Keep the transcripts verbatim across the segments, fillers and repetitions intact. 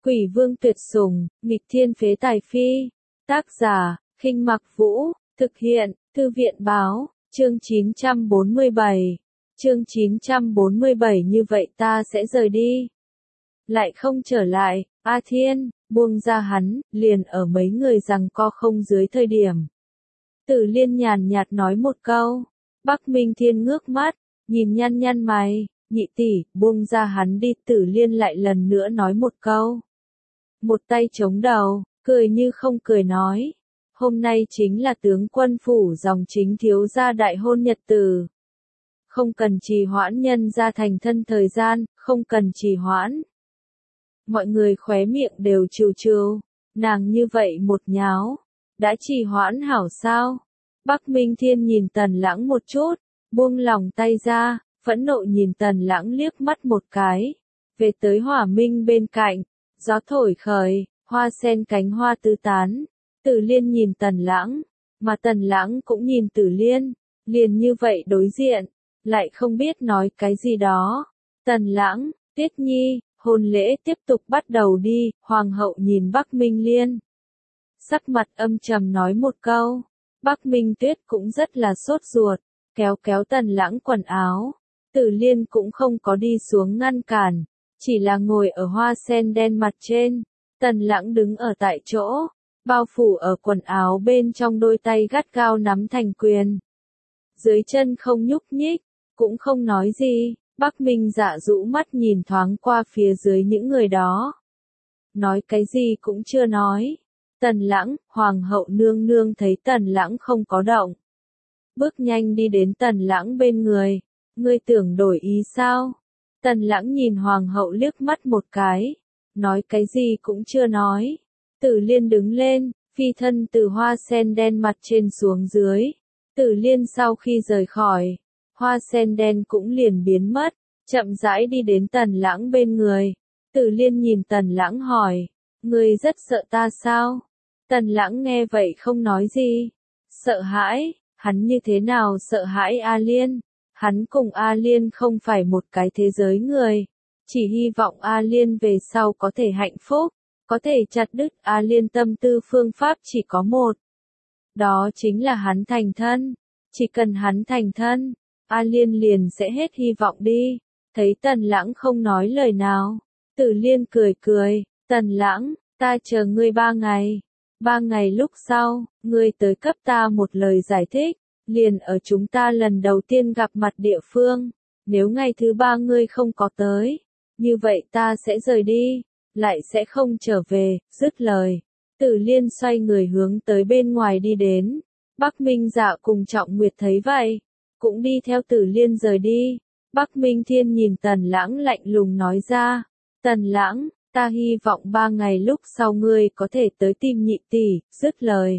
Quỷ vương tuyệt sủng, nghịch thiên phế tài phi. Tác giả, Khinh Mặc Vũ, thực hiện, Thư viện báo, chương chín trăm bốn mươi bảy. Chương chín trăm bốn mươi bảy như vậy ta sẽ rời đi. Lại không trở lại, A Thiên, buông ra hắn, liền ở mấy người giằng co không dưới thời điểm. Tử Liên nhàn nhạt nói một câu, Bắc Minh Thiên ngước mắt, nhìn nhăn nhăn mày, nhị tỷ, buông ra hắn đi. Tử Liên lại lần nữa nói một câu. Một tay chống đầu, cười như không cười nói, hôm nay chính là tướng quân phủ dòng chính thiếu gia đại hôn nhật tử. Không cần trì hoãn nhân ra thành thân thời gian, không cần trì hoãn. Mọi người khóe miệng đều trừ trừ, nàng như vậy một nháo, đã trì hoãn hảo sao? Bắc Minh Thiên nhìn Tần Lãng một chút, buông lòng tay ra, phẫn nộ nhìn Tần Lãng liếc mắt một cái, về tới Hỏa Minh bên cạnh, gió thổi khởi, hoa sen cánh hoa tứ tán. Tử Liên nhìn Tần Lãng, mà Tần Lãng cũng nhìn Tử Liên, liền như vậy đối diện, lại không biết nói cái gì đó. Tần Lãng, Tiết Nhi, hôn lễ tiếp tục bắt đầu đi. Hoàng hậu nhìn Bắc Minh Liên, sắc mặt âm trầm nói một câu. Bắc Minh Tuyết cũng rất là sốt ruột, kéo kéo Tần Lãng quần áo. Tử Liên cũng không có đi xuống ngăn cản, chỉ là ngồi ở hoa sen đen mặt trên. Tần Lãng đứng ở tại chỗ, bao phủ ở quần áo bên trong, đôi tay gắt gao nắm thành quyền. Dưới chân không nhúc nhích, cũng không nói gì. Bắc Minh Dạ rũ mắt nhìn thoáng qua phía dưới những người đó. Nói cái gì cũng chưa nói. Tần Lãng, Hoàng hậu nương nương thấy Tần Lãng không có động, bước nhanh đi đến Tần Lãng bên người. Ngươi tưởng đổi ý sao? Tần Lãng nhìn Hoàng hậu liếc mắt một cái, nói cái gì cũng chưa nói. Tử Liên đứng lên, phi thân từ hoa sen đen mặt trên xuống dưới. Tử Liên sau khi rời khỏi, hoa sen đen cũng liền biến mất, chậm rãi đi đến Tần Lãng bên người. Tử Liên nhìn Tần Lãng hỏi, ngươi rất sợ ta sao? Tần Lãng nghe vậy không nói gì. Sợ hãi? Hắn như thế nào sợ hãi A Liên? Hắn cùng A Liên không phải một cái thế giới người, chỉ hy vọng A Liên về sau có thể hạnh phúc, có thể chặt đứt A Liên tâm tư phương pháp chỉ có một. Đó chính là hắn thành thân. Chỉ cần hắn thành thân, A Liên liền sẽ hết hy vọng đi. Thấy Tần Lãng không nói lời nào, Tử Liên cười cười, Tần Lãng, ta chờ ngươi ba ngày. Ba ngày lúc sau, ngươi tới cấp ta một lời giải thích, liền ở chúng ta lần đầu tiên gặp mặt địa phương. Nếu ngày thứ ba ngươi không có tới, như vậy ta sẽ rời đi, lại sẽ không trở về. Dứt lời, Tử Liên xoay người hướng tới bên ngoài đi đến. Bắc Minh Dạ cùng Trọng Nguyệt thấy vậy, cũng đi theo Tử Liên rời đi. Bắc Minh Thiên nhìn Tần Lãng lạnh lùng nói ra, Tần Lãng, ta hy vọng ba ngày lúc sau ngươi có thể tới tìm nhị tỷ. Dứt lời,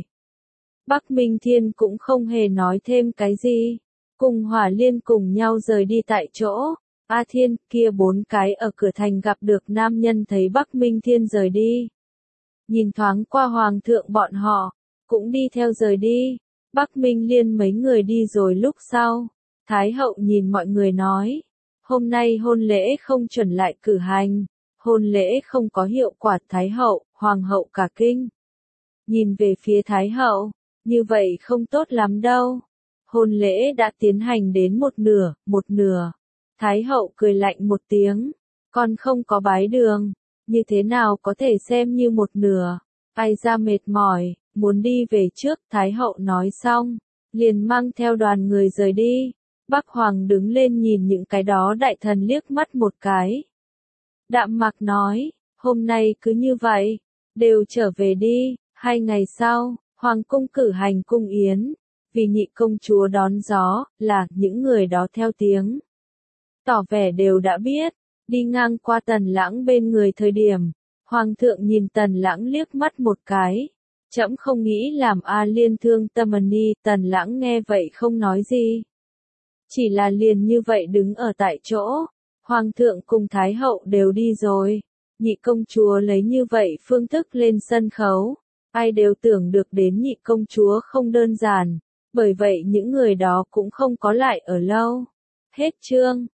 Bắc Minh Thiên cũng không hề nói thêm cái gì, cùng Hỏa Liên cùng nhau rời đi tại chỗ. A Thiên, kia bốn cái ở cửa thành gặp được nam nhân thấy Bắc Minh Thiên rời đi, nhìn thoáng qua Hoàng thượng bọn họ, cũng đi theo rời đi. Bắc Minh Liên mấy người đi rồi lúc sau, Thái hậu nhìn mọi người nói, hôm nay hôn lễ không chuẩn lại cử hành, hôn lễ không có hiệu quả. Thái hậu, Hoàng hậu cả kinh, nhìn về phía Thái hậu, như vậy không tốt lắm đâu. Hôn lễ đã tiến hành đến một nửa, một nửa. Thái hậu cười lạnh một tiếng, còn không có bái đường, như thế nào có thể xem như một nửa. Ai ra mệt mỏi, muốn đi về trước. Thái hậu nói xong, liền mang theo đoàn người rời đi. Bắc Hoàng đứng lên nhìn những cái đó đại thần liếc mắt một cái. Đạm mạc nói, hôm nay cứ như vậy, đều trở về đi. Hai ngày sau, Hoàng cung cử hành cung yến, vì nhị công chúa đón gió, là những người đó theo tiếng, tỏ vẻ đều đã biết. Đi ngang qua Tần Lãng bên người thời điểm, Hoàng thượng nhìn Tần Lãng liếc mắt một cái, trẫm không nghĩ làm A Liên thương tâm đi. Tần Lãng nghe vậy không nói gì, chỉ là liền như vậy đứng ở tại chỗ. Hoàng thượng cùng Thái hậu đều đi rồi, nhị công chúa lấy như vậy phương thức lên sân khấu, ai đều tưởng được đến nhị công chúa không đơn giản, bởi vậy những người đó cũng không có lại ở lâu. Hết chương.